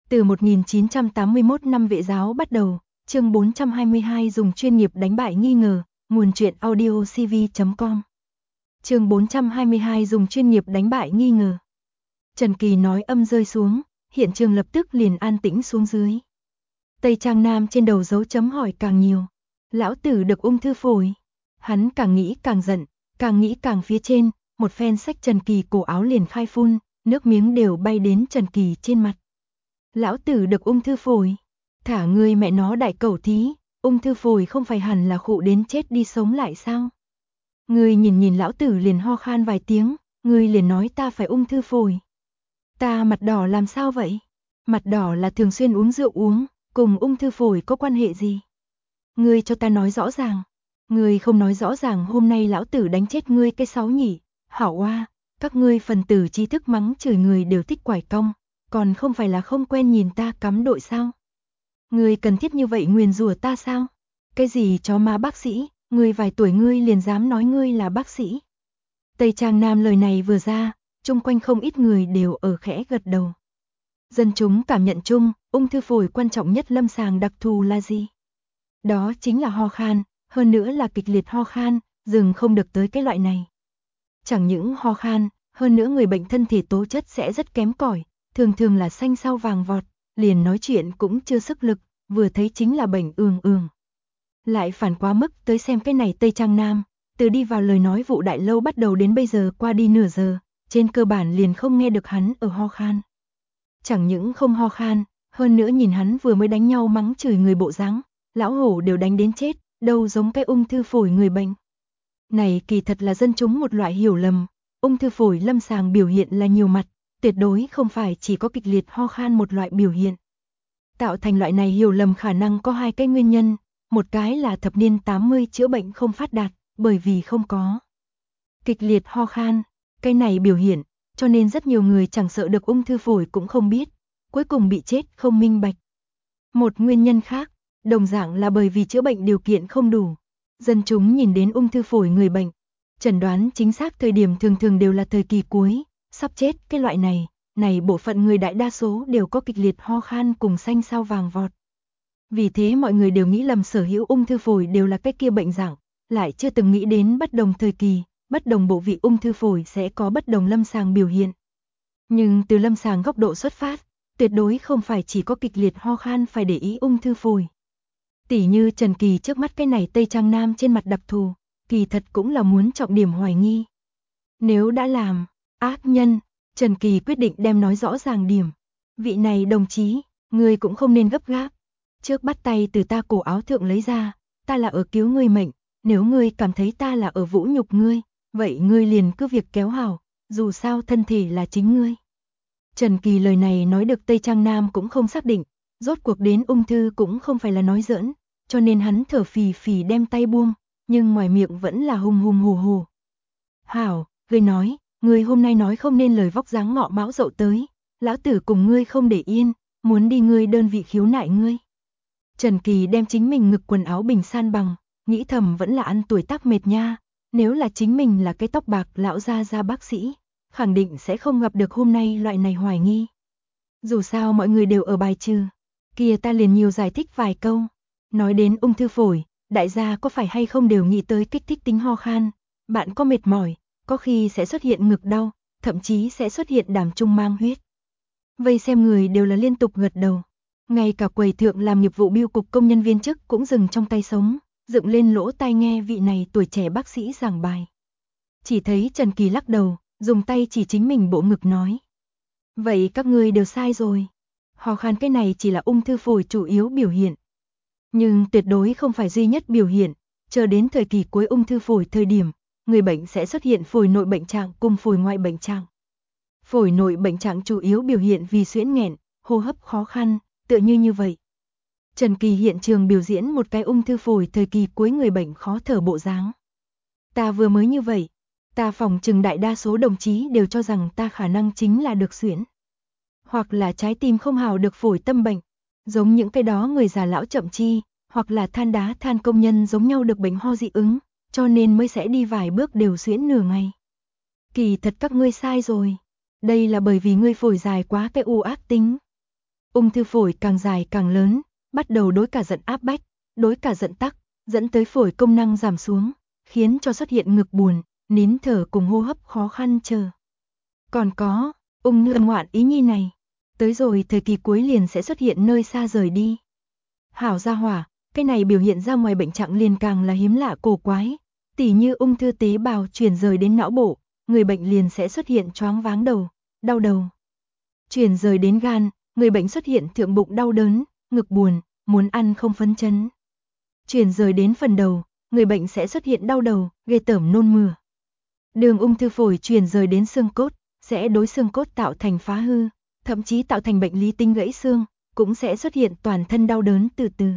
Từ 1981 năm Vệ giáo bắt đầu, chương 422 dùng chuyên nghiệp đánh bại nghi ngờ, nguồn truyện audio cv.com. Chương 422 dùng chuyên nghiệp đánh bại nghi ngờ. Trần Kỳ nói âm rơi xuống, hiện trường lập tức liền an tĩnh xuống dưới. Tây Trang Nam trên đầu dấu chấm hỏi càng nhiều. Lão tử được ung thư phổi. Hắn càng nghĩ càng giận, càng nghĩ càng phía trên, một phen xách Trần Kỳ cổ áo liền khai phun, nước miếng đều bay đến Trần Kỳ trên mặt. Lão tử được ung thư phổi. Thả ngươi mẹ nó đại cẩu thí, ung thư phổi không phải hẳn là khụ đến chết đi sống lại sao? Ngươi nhìn lão tử liền ho khan vài tiếng, ngươi liền nói ta phải ung thư phổi. Ta mặt đỏ làm sao vậy? Mặt đỏ là thường xuyên uống rượu uống, cùng ung thư phổi có quan hệ gì? Ngươi cho ta nói rõ ràng. Ngươi không nói rõ ràng hôm nay lão tử đánh chết ngươi cái sáu nhỉ? Hảo oa, các ngươi phần tử trí thức mắng chửi người đều thích quải cong, còn không phải là không quen nhìn ta cắm đội sao? Ngươi cần thiết như vậy nguyền rủa ta sao? Cái gì chó má bác sĩ, ngươi vài tuổi ngươi liền dám nói ngươi là bác sĩ? Tây Trang Nam lời này vừa ra, chung quanh không ít người đều ở khẽ gật đầu. Dân chúng cảm nhận chung, ung thư phổi quan trọng nhất lâm sàng đặc thù là gì? Đó chính là ho khan, hơn nữa là kịch liệt ho khan, dừng không được tới cái loại này. Chẳng những ho khan, hơn nữa người bệnh thân thể tố chất sẽ rất kém cỏi, thường thường là xanh xao vàng vọt, liền nói chuyện cũng chưa sức lực, vừa thấy chính là bệnh ương. Lại phản quá mức tới xem cái này Tây Trang Nam, từ đi vào lời nói vụ đại lâu bắt đầu đến bây giờ qua đi nửa giờ, trên cơ bản liền không nghe được hắn ở ho khan. Chẳng những không ho khan, hơn nữa nhìn hắn vừa mới đánh nhau mắng chửi người bộ dáng, lão hổ đều đánh đến chết, đâu giống cái ung thư phổi người bệnh. Này kỳ thật là dân chúng một loại hiểu lầm, ung thư phổi lâm sàng biểu hiện là nhiều mặt, tuyệt đối không phải chỉ có kịch liệt ho khan một loại biểu hiện. Tạo thành loại này hiểu lầm khả năng có hai cái nguyên nhân, một cái là thập niên 80 chữa bệnh không phát đạt, bởi vì không có kịch liệt ho khan, cái này biểu hiện, cho nên rất nhiều người chẳng sợ được ung thư phổi cũng không biết, cuối cùng bị chết không minh bạch. Một nguyên nhân khác, đồng dạng là bởi vì chữa bệnh điều kiện không đủ. Dân chúng nhìn đến ung thư phổi người bệnh, chẩn đoán chính xác thời điểm thường thường đều là thời kỳ cuối, sắp chết cái loại này bộ phận người đại đa số đều có kịch liệt ho khan cùng xanh xao vàng vọt. Vì thế mọi người đều nghĩ lầm sở hữu ung thư phổi đều là cái kia bệnh dạng, lại chưa từng nghĩ đến bất đồng thời kỳ, bất đồng bộ vị ung thư phổi sẽ có bất đồng lâm sàng biểu hiện. Nhưng từ lâm sàng góc độ xuất phát, tuyệt đối không phải chỉ có kịch liệt ho khan phải để ý ung thư phổi. Tỉ như Trần Kỳ trước mắt cái này Tây Trang Nam trên mặt đặc thù, kỳ thật cũng là muốn trọng điểm hoài nghi. Nếu đã làm ác nhân, Trần Kỳ quyết định đem nói rõ ràng điểm. Vị này đồng chí, ngươi cũng không nên gấp gáp. Trước bắt tay từ ta cổ áo thượng lấy ra, ta là ở cứu ngươi mệnh, nếu ngươi cảm thấy ta là ở vũ nhục ngươi, vậy ngươi liền cứ việc kéo hào, dù sao thân thể là chính ngươi. Trần Kỳ lời này nói được Tây Trang Nam cũng không xác định, rốt cuộc đến ung thư cũng không phải là nói giỡn, cho nên hắn thở phì phì đem tay buông, nhưng ngoài miệng vẫn là hùng hùng hù. Hảo, ngươi nói, ngươi hôm nay nói không nên lời vóc dáng ngọ mão dậu tới, lão tử cùng ngươi không để yên, muốn đi ngươi đơn vị khiếu nại ngươi. Trần Kỳ đem chính mình ngực quần áo bình san bằng, nghĩ thầm vẫn là ăn tuổi tác mệt nha, nếu là chính mình là cái tóc bạc lão gia bác sĩ, khẳng định sẽ không gặp được hôm nay loại này hoài nghi. Dù sao mọi người đều ở bài trừ, kia ta liền nhiều giải thích vài câu. Nói đến ung thư phổi, đại gia có phải hay không đều nghĩ tới kích thích tính ho khan, bạn có mệt mỏi, có khi sẽ xuất hiện ngực đau, thậm chí sẽ xuất hiện đảm trung mang huyết. Vây xem người đều là liên tục gật đầu. Ngay cả quầy thượng làm nghiệp vụ bưu cục công nhân viên chức cũng dừng trong tay sống, dựng lên lỗ tai nghe vị này tuổi trẻ bác sĩ giảng bài. Chỉ thấy Trần Kỳ lắc đầu, dùng tay chỉ chính mình bộ ngực nói. Vậy các ngươi đều sai rồi. Ho khan cái này chỉ là ung thư phổi chủ yếu biểu hiện. Nhưng tuyệt đối không phải duy nhất biểu hiện, chờ đến thời kỳ cuối ung thư phổi thời điểm, người bệnh sẽ xuất hiện phổi nội bệnh trạng cùng phổi ngoại bệnh trạng. Phổi nội bệnh trạng chủ yếu biểu hiện vì suyễn nghẹn, hô hấp khó khăn, tựa như vậy. Trần Kỳ hiện trường biểu diễn một cái ung thư phổi thời kỳ cuối người bệnh khó thở bộ dáng. Ta vừa mới như vậy, ta phòng chừng đại đa số đồng chí đều cho rằng ta khả năng chính là được suyễn. Hoặc là trái tim không hào được phổi tâm bệnh, giống những cái đó người già lão chậm chi, hoặc là than đá than công nhân giống nhau được bệnh ho dị ứng, cho nên mới sẽ đi vài bước đều suyễn nửa ngày. Kỳ thật các ngươi sai rồi, đây là bởi vì ngươi phổi dài quá cái u ác tính. ung thư phổi càng dài càng lớn, bắt đầu đối cả giận áp bách, đối cả giận tắc, dẫn tới phổi công năng giảm xuống, khiến cho xuất hiện ngực buồn, nín thở cùng hô hấp khó khăn chờ. Còn có, ung thư ngoạn ý nhi này, tới rồi thời kỳ cuối liền sẽ xuất hiện nơi xa rời đi. Hảo gia hỏa, cái này biểu hiện ra ngoài bệnh trạng liền càng là hiếm lạ cổ quái, tỉ như ung thư tế bào chuyển rời đến não bộ, người bệnh liền sẽ xuất hiện choáng váng đầu, đau đầu. Chuyển rời đến gan, người bệnh xuất hiện thượng bụng đau đớn, ngực buồn, muốn ăn không phấn chấn. Chuyển rời đến phần đầu, người bệnh sẽ xuất hiện đau đầu, ghê tởm nôn mửa. Đường ung thư phổi chuyển rời đến xương cốt, sẽ đối xương cốt tạo thành phá hư, thậm chí tạo thành bệnh lý tinh gãy xương, cũng sẽ xuất hiện toàn thân đau đớn từ từ.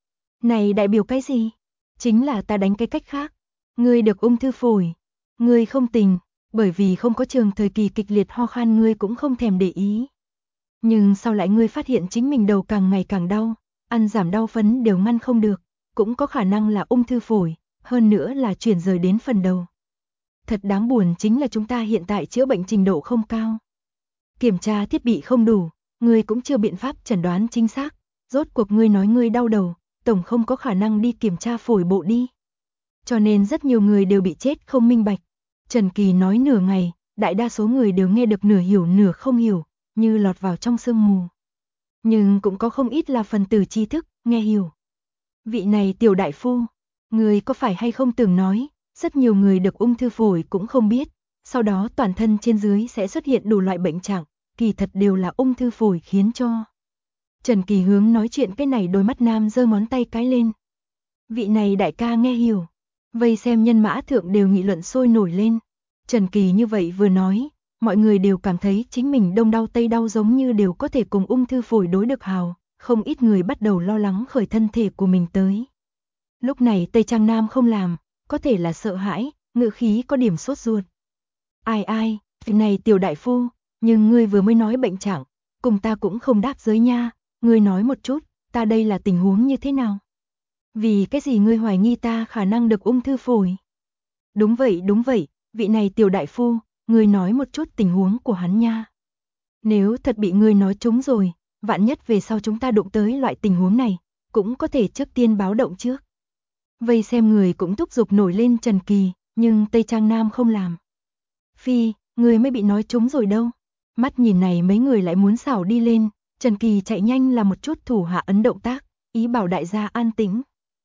Này đại biểu cái gì? Chính là ta đánh cái cách khác. Ngươi được ung thư phổi, ngươi không tình, bởi vì không có trường thời kỳ kịch liệt ho khan ngươi cũng không thèm để ý. Nhưng sau lại ngươi phát hiện chính mình đầu càng ngày càng đau, ăn giảm đau phấn đều ngăn không được, cũng có khả năng là ung thư phổi, hơn nữa là chuyển rời đến phần đầu. Thật đáng buồn chính là chúng ta hiện tại chữa bệnh trình độ không cao. Kiểm tra thiết bị không đủ, ngươi cũng chưa biện pháp chẩn đoán chính xác, rốt cuộc ngươi nói ngươi đau đầu, tổng không có khả năng đi kiểm tra phổi bộ đi. Cho nên rất nhiều người đều bị chết không minh bạch. Trần Kỳ nói nửa ngày, đại đa số người đều nghe được nửa hiểu nửa không hiểu, như lọt vào trong sương mù. Nhưng cũng có không ít là phần tử tri thức, nghe hiểu. Vị này tiểu đại phu, người có phải hay không từng nói, rất nhiều người được ung thư phổi cũng không biết, sau đó toàn thân trên dưới sẽ xuất hiện đủ loại bệnh trạng, kỳ thật đều là ung thư phổi khiến cho. Trần Kỳ hướng nói chuyện cái này đôi mắt nam giơ ngón tay cái lên. Vị này đại ca nghe hiểu. Vây xem nhân mã thượng đều nghị luận sôi nổi lên. Trần Kỳ như vậy vừa nói, mọi người đều cảm thấy chính mình đông đau tây đau giống như đều có thể cùng ung thư phổi đối được hào, không ít người bắt đầu lo lắng khởi thân thể của mình tới. Lúc này Tây Trang Nam không làm, có thể là sợ hãi, ngữ khí có điểm sốt ruột. Ai, vị này tiểu đại phu, nhưng ngươi vừa mới nói bệnh trạng, cùng ta cũng không đáp giới nha, ngươi nói một chút, ta đây là tình huống như thế nào? Vì cái gì ngươi hoài nghi ta khả năng được ung thư phổi? Đúng vậy, vị này tiểu đại phu, ngươi nói một chút tình huống của hắn nha. Nếu thật bị ngươi nói trúng rồi, vạn nhất về sau chúng ta đụng tới loại tình huống này, cũng có thể trước tiên báo động trước. Vây xem người cũng thúc giục nổi lên Trần Kỳ, nhưng Tây Trang Nam không làm. Phi, ngươi mới bị nói trúng rồi đâu. Mắt nhìn này mấy người lại muốn xảo đi lên, Trần Kỳ chạy nhanh làm một chút thủ hạ ấn động tác, ý bảo đại gia an tĩnh.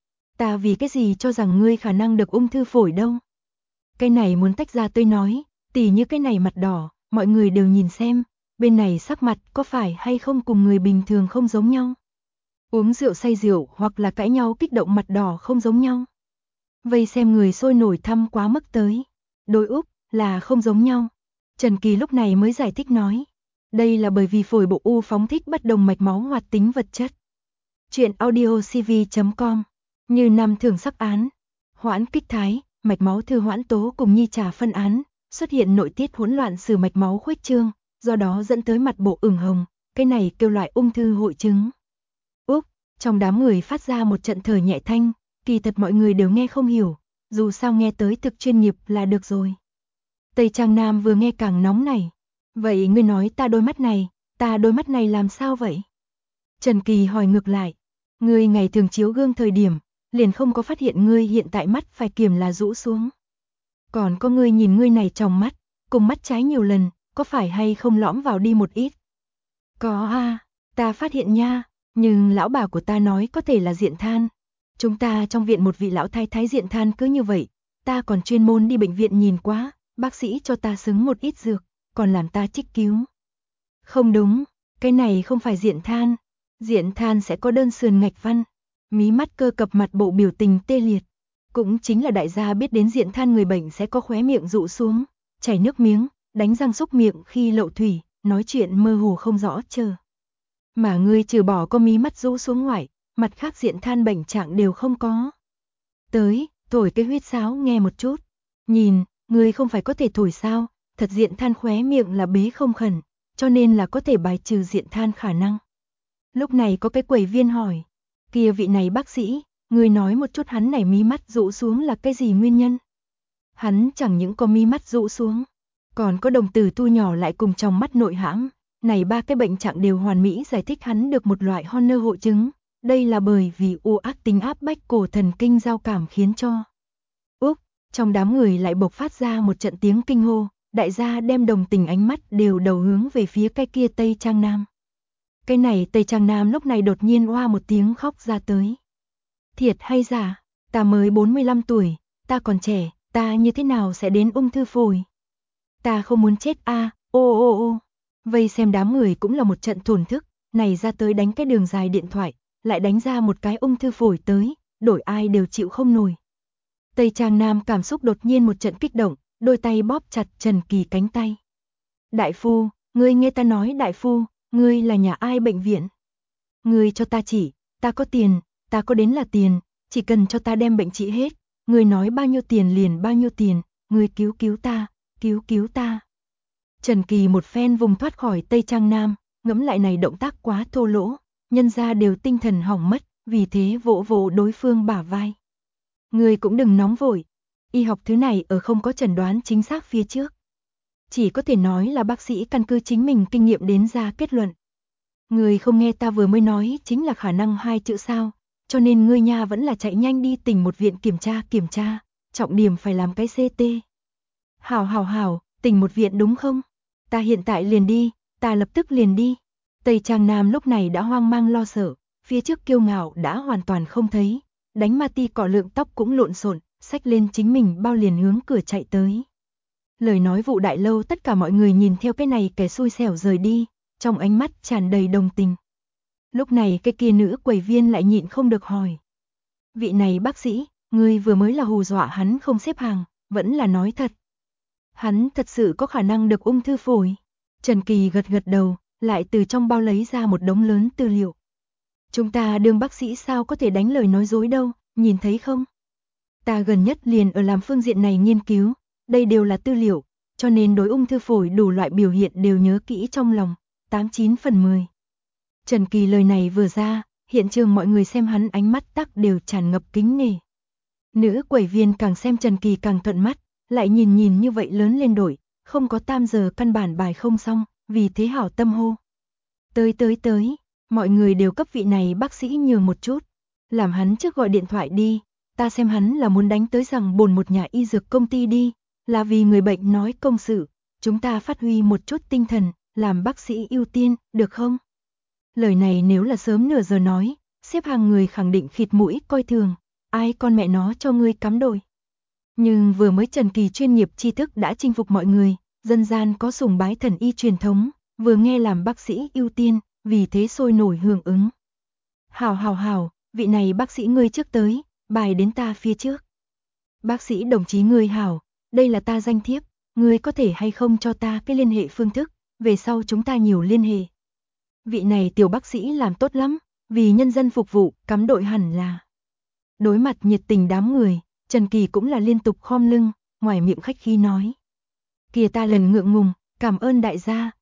Ta vì cái gì cho rằng ngươi khả năng được ung thư phổi đâu. Cái này muốn tách ra tôi nói, tỉ như cái này mặt đỏ, mọi người đều nhìn xem, bên này sắc mặt có phải hay không cùng người bình thường không giống nhau. Uống rượu say rượu hoặc là cãi nhau kích động mặt đỏ không giống nhau. Vây xem người sôi nổi thăm quá mức tới. Đối úp là không giống nhau. Trần Kỳ lúc này mới giải thích nói. Đây là bởi vì phổi bộ u phóng thích bất đồng mạch máu hoạt tính vật chất. Chuyện audiocv.com. Như năm thường sắc án, hoãn kích thái, mạch máu thư hoãn tố cùng nhi trà phân án, xuất hiện nội tiết hỗn loạn sử mạch máu khuếch trương, do đó dẫn tới mặt bộ ửng hồng, cái này kêu loại ung thư hội chứng. Úp, trong đám người phát ra một trận thở nhẹ thanh, kỳ thật mọi người đều nghe không hiểu, dù sao nghe tới thực chuyên nghiệp là được rồi. Tây Trang Nam vừa nghe càng nóng này. Vậy ngươi nói ta đôi mắt này làm sao vậy? Trần Kỳ hỏi ngược lại, ngươi ngày thường chiếu gương thời điểm, liền không có phát hiện ngươi hiện tại mắt phải kiềm là rũ xuống. Còn có ngươi nhìn ngươi này trong mắt, cùng mắt trái nhiều lần, có phải hay không lõm vào đi một ít? Có ta phát hiện nha, nhưng lão bà của ta nói có thể là diện than. Chúng ta trong viện một vị lão thái thái diện than cứ như vậy, ta còn chuyên môn đi bệnh viện nhìn quá, bác sĩ cho ta xứng một ít dược, còn làm ta trích cứu. Không đúng, cái này không phải diện than sẽ có đơn sườn ngạch văn, mí mắt cơ cập mặt bộ biểu tình tê liệt. Cũng chính là đại gia biết đến diện than người bệnh sẽ có khóe miệng rụ xuống, chảy nước miếng, đánh răng xúc miệng khi lậu thủy, nói chuyện mơ hồ không rõ chờ. Mà ngươi trừ bỏ có mí mắt rũ xuống ngoại, mặt khác diện than bệnh trạng đều không có. Tới, thổi cái huyết sáo nghe một chút. Nhìn, ngươi không phải có thể thổi sao, thật diện than khóe miệng là bế không khẩn, cho nên là có thể bài trừ diện than khả năng. Lúc này có cái quầy viên hỏi, kia vị này bác sĩ, ngươi nói một chút hắn này mí mắt rũ xuống là cái gì nguyên nhân? Hắn chẳng những có mí mắt rũ xuống, còn có đồng tử thu nhỏ lại cùng trong mắt nội hãm, Này ba cái bệnh trạng đều hoàn mỹ giải thích hắn được một loại Horner hội chứng. Đây là bởi vì u ác tính áp bách cổ thần kinh giao cảm khiến cho. Úp, trong đám người lại bộc phát ra một trận tiếng kinh hô, đại gia đem đồng tình ánh mắt đều đầu hướng về phía cái kia Tây Trang Nam. Cái này Tây Trang Nam lúc này đột nhiên oa một tiếng khóc ra tới. Thiệt hay giả, ta mới 45 tuổi, ta còn trẻ, ta như thế nào sẽ đến ung thư phổi? Ta không muốn chết a, ô. Vây xem đám người cũng là một trận thổn thức, này ra tới đánh cái đường dài điện thoại, lại đánh ra một cái ung thư phổi tới, đổi ai đều chịu không nổi. Tây Trang Nam cảm xúc đột nhiên một trận kích động, đôi tay bóp chặt Trần Kỳ cánh tay. Đại phu, ngươi nghe ta nói đại phu, ngươi là nhà ai bệnh viện? Ngươi cho ta chỉ, ta có tiền, ta có đến là tiền, chỉ cần cho ta đem bệnh trị hết, ngươi nói bao nhiêu tiền liền bao nhiêu tiền, ngươi cứu ta. Trần Kỳ một phen vùng thoát khỏi Tây Trang Nam, ngẫm lại này động tác quá thô lỗ, nhân ra đều tinh thần hỏng mất, vì thế vỗ vỗ đối phương bả vai. Ngươi cũng đừng nóng vội, y học thứ này ở không có chẩn đoán chính xác phía trước. Chỉ có thể nói là bác sĩ căn cứ chính mình kinh nghiệm đến ra kết luận. Ngươi không nghe ta vừa mới nói chính là khả năng 2 chữ sao, cho nên ngươi nha vẫn là chạy nhanh đi tỉnh một viện kiểm tra, trọng điểm phải làm cái CT. Hảo, tỉnh một viện đúng không? Ta hiện tại liền đi, ta lập tức liền đi. Tây Trang Nam lúc này đã hoang mang lo sợ, phía trước kiêu ngạo đã hoàn toàn không thấy, đánh ma ti cọ lượng tóc cũng lộn xộn, xách lên chính mình bao liền hướng cửa chạy tới. Lời nói vụ đại lâu tất cả mọi người nhìn theo cái này kẻ xui xẻo rời đi, trong ánh mắt tràn đầy đồng tình. Lúc này cái kia nữ quầy viên lại nhịn không được hỏi. Vị này bác sĩ, người vừa mới là hù dọa hắn không xếp hàng, vẫn là nói thật. Hắn thật sự có khả năng được ung thư phổi. Trần Kỳ gật đầu, lại từ trong bao lấy ra một đống lớn tư liệu. Chúng ta đương bác sĩ sao có thể đánh lời nói dối đâu, nhìn thấy không? Ta gần nhất liền ở làm phương diện này nghiên cứu, đây đều là tư liệu, cho nên đối ung thư phổi đủ loại biểu hiện đều nhớ kỹ trong lòng, 89 phần 10. Trần Kỳ lời này vừa ra, hiện trường mọi người xem hắn ánh mắt tắc đều tràn ngập kính nể. Nữ quầy viên càng xem Trần Kỳ càng thuận mắt, lại nhìn như vậy lớn lên đổi, không có tam giờ căn bản bài không xong, vì thế hảo tâm hô. Tới, mọi người đều cấp vị này bác sĩ nhường một chút, làm hắn trước gọi điện thoại đi, ta xem hắn là muốn đánh tới rằng bồn một nhà y dược công ty đi, là vì người bệnh nói công sự, chúng ta phát huy một chút tinh thần, làm bác sĩ ưu tiên, được không? Lời này nếu là sớm nửa giờ nói, xếp hàng người khẳng định khịt mũi coi thường, ai con mẹ nó cho ngươi cắm đội. Nhưng vừa mới Trần Kỳ chuyên nghiệp tri thức đã chinh phục mọi người, dân gian có sùng bái thần y truyền thống, vừa nghe làm bác sĩ ưu tiên, vì thế sôi nổi hưởng ứng. Hảo, vị này bác sĩ ngươi trước tới, bài đến ta phía trước. Bác sĩ đồng chí ngươi hảo, đây là ta danh thiếp, ngươi có thể hay không cho ta cái liên hệ phương thức, về sau chúng ta nhiều liên hệ. Vị này tiểu bác sĩ làm tốt lắm, vì nhân dân phục vụ, cắm đội hẳn là. Đối mặt nhiệt tình đám người, Trần Kỳ cũng là liên tục khom lưng, ngoài miệng khách khí nói. Kìa ta lần ngượng ngùng, cảm ơn đại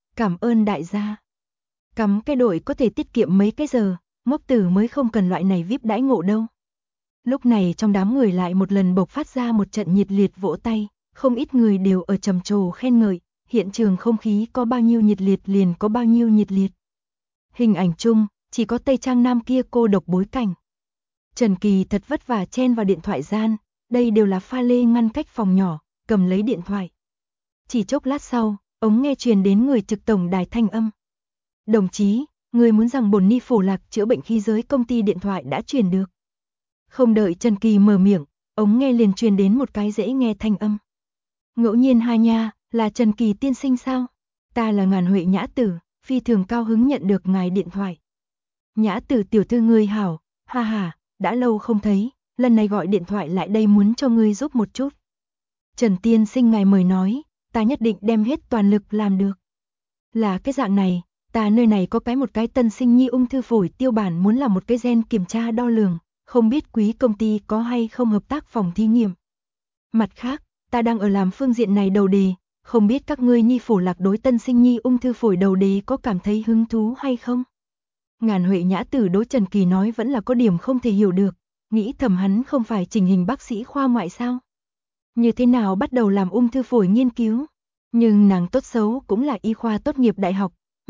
gia. Cắm cái đội có thể tiết kiệm mấy cái giờ, ngốc tử mới không cần loại này VIP đãi ngộ đâu. Lúc này trong đám người lại một lần bộc phát ra một trận nhiệt liệt vỗ tay, không ít người đều ở trầm trồ khen ngợi, hiện trường không khí có bao nhiêu nhiệt liệt liền có bao nhiêu nhiệt liệt. Hình ảnh chung, chỉ có Tây Trang Nam kia cô độc bối cảnh. Trần Kỳ thật vất vả chen vào điện thoại gian, đây đều là pha lê ngăn cách phòng nhỏ, cầm lấy điện thoại. Chỉ chốc lát sau, ống nghe truyền đến người trực tổng đài thanh âm. Đồng chí, người muốn rằng bồn ni phổ lạc chữa bệnh khí giới công ty điện thoại đã truyền được. Không đợi Trần Kỳ mở miệng, ống nghe liền truyền đến một cái dễ nghe thanh âm. Ngẫu nhiên hai nha, là Trần Kỳ tiên sinh sao? Ta là Ngàn Huệ Nhã Tử, phi thường cao hứng nhận được ngài điện thoại. Nhã Tử tiểu thư ngươi hảo, ha, đã lâu không thấy, lần này gọi điện thoại lại đây muốn cho ngươi giúp một chút. Trần tiên sinh ngài mời nói, ta nhất định đem hết toàn lực làm được. Là cái dạng này, ta nơi này có một cái tân sinh nhi ung thư phổi tiêu bản muốn làm một cái gen kiểm tra đo lường, không biết quý công ty có hay không hợp tác phòng thí nghiệm. Mặt khác, ta đang ở làm phương diện này đầu đề, không biết các ngươi nhi phổ lạc đối tân sinh nhi ung thư phổi đầu đề có cảm thấy hứng thú hay không? Ngàn Huệ Nhã Tử đối Trần Kỳ nói vẫn là có điểm không thể hiểu được, nghĩ thầm hắn không phải chỉnh hình bác sĩ khoa ngoại sao? Như thế nào bắt đầu làm ung thư phổi nghiên cứu? Nhưng nàng tốt xấu cũng là y khoa tốt nghiệp đại học,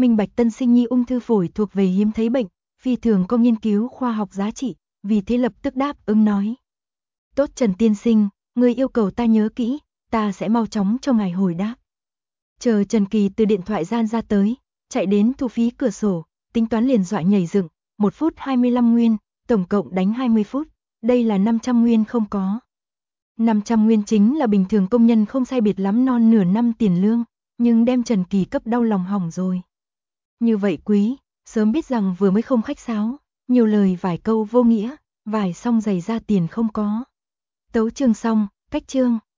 minh bạch tân sinh nhi ung thư phổi thuộc về hiếm thấy bệnh, phi thường có nghiên cứu khoa học giá trị, vì thế lập tức đáp ứng nói. Tốt Trần tiên sinh, người yêu cầu ta nhớ kỹ, ta sẽ mau chóng cho ngài hồi đáp. Chờ Trần Kỳ từ điện thoại gian ra tới, chạy đến thu phí cửa sổ, tính toán liền dọa nhảy dựng, 1 phút 25 nguyên, tổng cộng đánh 20 phút, đây là 500 nguyên không có. 500 nguyên chính là bình thường công nhân không sai biệt lắm non nửa năm tiền lương, nhưng đem Trần Kỳ cấp đau lòng hỏng rồi. Như vậy quý, sớm biết rằng vừa mới không khách sáo, nhiều lời vài câu vô nghĩa, vài xong giày ra tiền không có. Tấu chương xong, cách chương.